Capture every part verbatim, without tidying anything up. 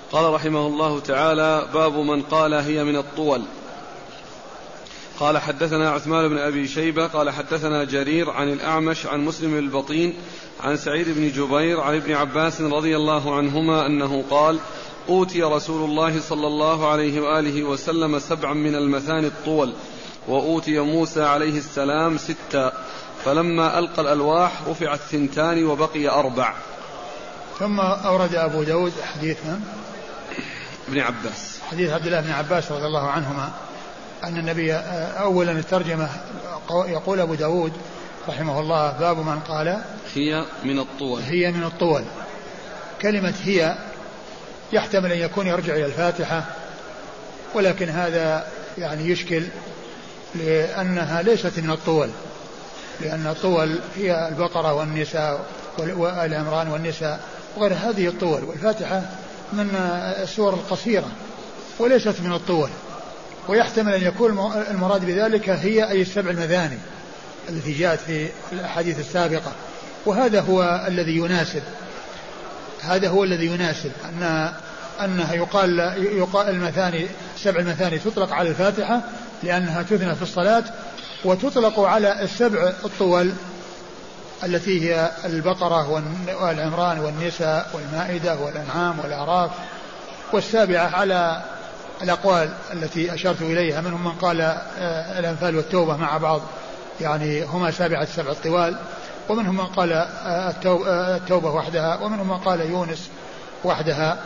قال رحمه الله تعالى: باب من قال هي من الطول. قال: حدثنا عثمان بن أبي شيبة قال حدثنا جرير عن الأعمش عن مسلم البطين عن سعيد بن جبير عن ابن عباس رضي الله عنهما أنه قال: أوتي رسول الله صلى الله عليه وآله وسلم سبعا من المثاني الطول، وأوتي موسى عليه السلام ستا، فلما ألقى الألواح رفعت ثنتان وبقي أربع. ثم أورد أبو داود حديث ابن عباس حديث عبد الله بن عباس رضي الله عنهما أن النبي أولا الترجمة يقول أبو داود رحمه الله: باب من قال هي من الطول. هي من الطول. كلمة هي يحتمل أن يكون يرجع إلى الفاتحة، ولكن هذا يعني يشكل لأنها ليست من الطول، لأن الطول هي البقرة والنساء وآل عمران والنساء وغير هذه الطول، والفاتحة من السور القصيرة وليست من الطول. ويحتمل أن يكون المراد بذلك هي أي السبع المثاني التي جاءت في الأحاديث السابقة، وهذا هو الذي يناسب هذا هو الذي يناسب أن أنها يقال, يقال المثاني سبع المثاني تطلق على الفاتحة لأنها تثنى في الصلاة، وتطلق على السبع الطول التي هي البقرة والعمران والنساء والمائدة والأنعام والأعراف، والسابعة على الأقوال التي أشرت إليها، منهم من قال الأنفال والتوبة مع بعض يعني هما سابعة السبع الطوال، ومنهم من قال التوبة وحدها، ومنهم من قال يونس وحدها.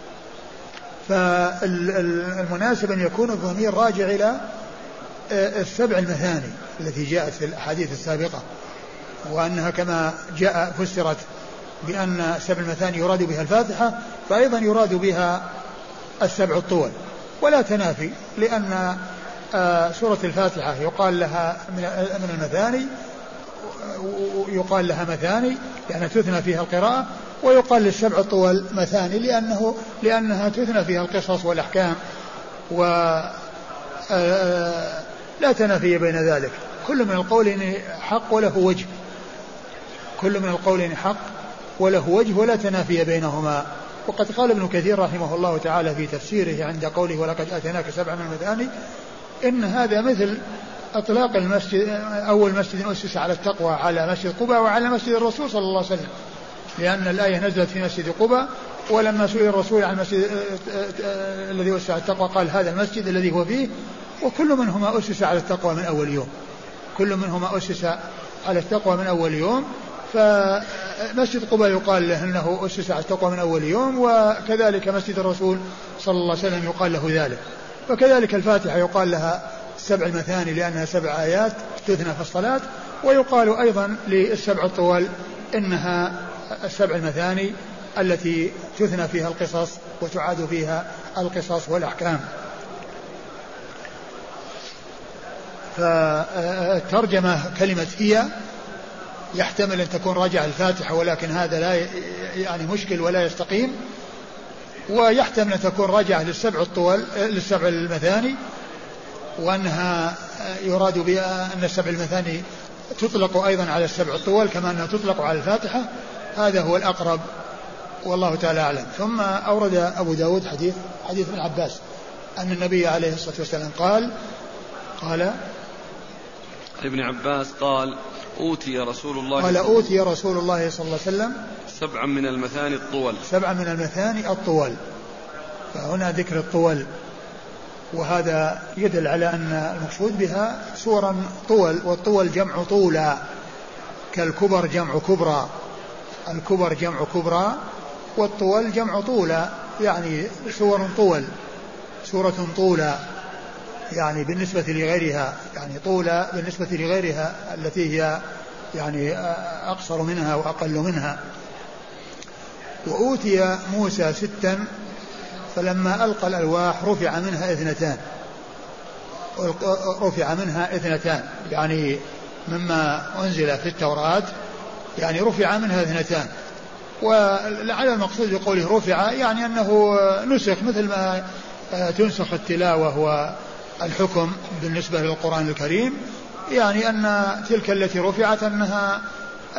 فالمناسب أن يكون الضمير راجع إلى السبع المثاني التي جاءت في الأحاديث السابقة، وأنها كما جاء فسرت بأن سبع المثاني يراد بها الفاتحة، فأيضا يراد بها السبع الطول، ولا تنافي، لأن سورة الفاتحة يقال لها من المثاني، يقال لها مثاني لأنها تثنى فيها القراءة، ويقال للسبع الطول مثاني لأنه لأنها تثنى فيها القصص والأحكام، ولا تنافي بين ذلك. كل من القولين حق وله وجه كل من القولين حق وله وجه ولا تنافي بينهما. وقد قال ابن كثير رحمه الله تعالى في تفسيره عند قوله: ولقد آتيناك سبعا من المثاني، إن هذا مثل أطلاق المسجد أول مسجد أسس على التقوى على مسجد قباء وعلى مسجد الرسول صلى الله عليه وسلم، لأن الآية نزلت في مسجد قباء، ولما سئل الرسول عن المسجد الذي أسس على التقوى قال: هذا المسجد الذي هو فيه. وكل منهما أسس على التقوى من أول يوم كل منهما أسس على التقوى من أول يوم فمسجد قباء يقال له أنه أسس على التقوى من أول يوم، وكذلك مسجد الرسول صلى الله عليه وسلم يقال له ذلك. وكذلك الفاتحة يقال لها سبع المثاني لأنها سبع آيات تثنى في الصلاة، ويقال أيضا للسبع الطوال إنها السبع المثاني التي تثنى فيها القصص وتعاد فيها القصص والأحكام. فالترجمة كلمة هي يحتمل أن تكون راجعة الفاتحة، ولكن هذا لا يعني مشكل ولا يستقيم، ويحتمل أن تكون راجعة للسبع الطوال للسبع المثاني، وأنها يراد بها أن السبع المثاني تطلق أيضا على السبع الطوال كما أنها تطلق على الفاتحة. هذا هو الأقرب والله تعالى أعلم. ثم أورد أبو داود حديث حديث ابن عباس أن النبي عليه الصلاة والسلام قال قال ابن عباس قال: أوتي رسول الله قال أوتي رسول الله صلى الله عليه وسلم سبعا من المثاني الطول سبعا من المثاني الطول. فهنا ذكر الطول، وهذا يدل على أن المقصود بها سورا طول، والطول جمع طولا، كالكبر جمع كبرى، الكبر جمع كبرى، والطول جمع طولا، يعني سور طول سورة طولا يعني بالنسبة لغيرها، يعني طولا بالنسبة لغيرها التي هي يعني أقصر منها وأقل منها. وأوتي موسى ستا فلما ألقى الألواح رفع منها اثنتان رفع منها اثنتان يعني مما أنزل في التوراة، يعني رفع منها اثنتان. ولعل المقصود بقوله رفع يعني أنه نسخ مثل ما تنسخ التلاوة والحكم بالنسبة للقرآن الكريم، يعني أن تلك التي رفعت أنها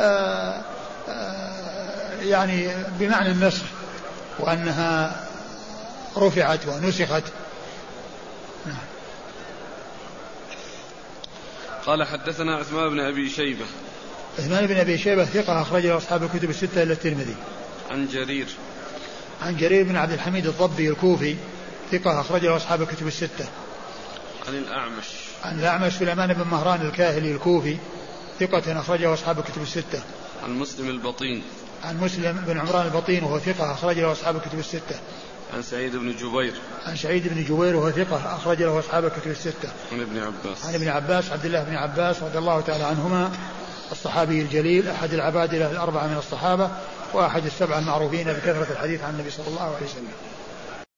يعني بمعنى النسخ، وأنها رفعت ونسخت. قال حدثنا عثمان بن أبي شيبة. عثمان بن أبي شيبة ثقة أخرج له أصحاب الكتب الستة إلا الترمذي. عن جرير. عن جرير بن عبد الحميد الضبي الكوفي ثقة أخرج له أصحاب الكتب الستة. عن الأعمش. عن الأعمش سليمان بن مهران الكاهلي الكوفي ثقة أخرجه أصحاب الكتب الستة. عن مسلم البطين. عن مسلم بن عمران البطين وهو ثقة أخرج له أصحاب الكتب الستة. عن سعيد بن جبير. عن سعيد بن جبير وهو ثقة أخرج له أصحاب الكتب الستة. عن ابن عباس. عن ابن عباس عبد الله بن عباس رضي الله تعالى عنهما الصحابي الجليل أحد العبادلة الأربعة من الصحابة وأحد السبعة المعروفين بكثرة الحديث عن النبي صلى الله عليه وسلم.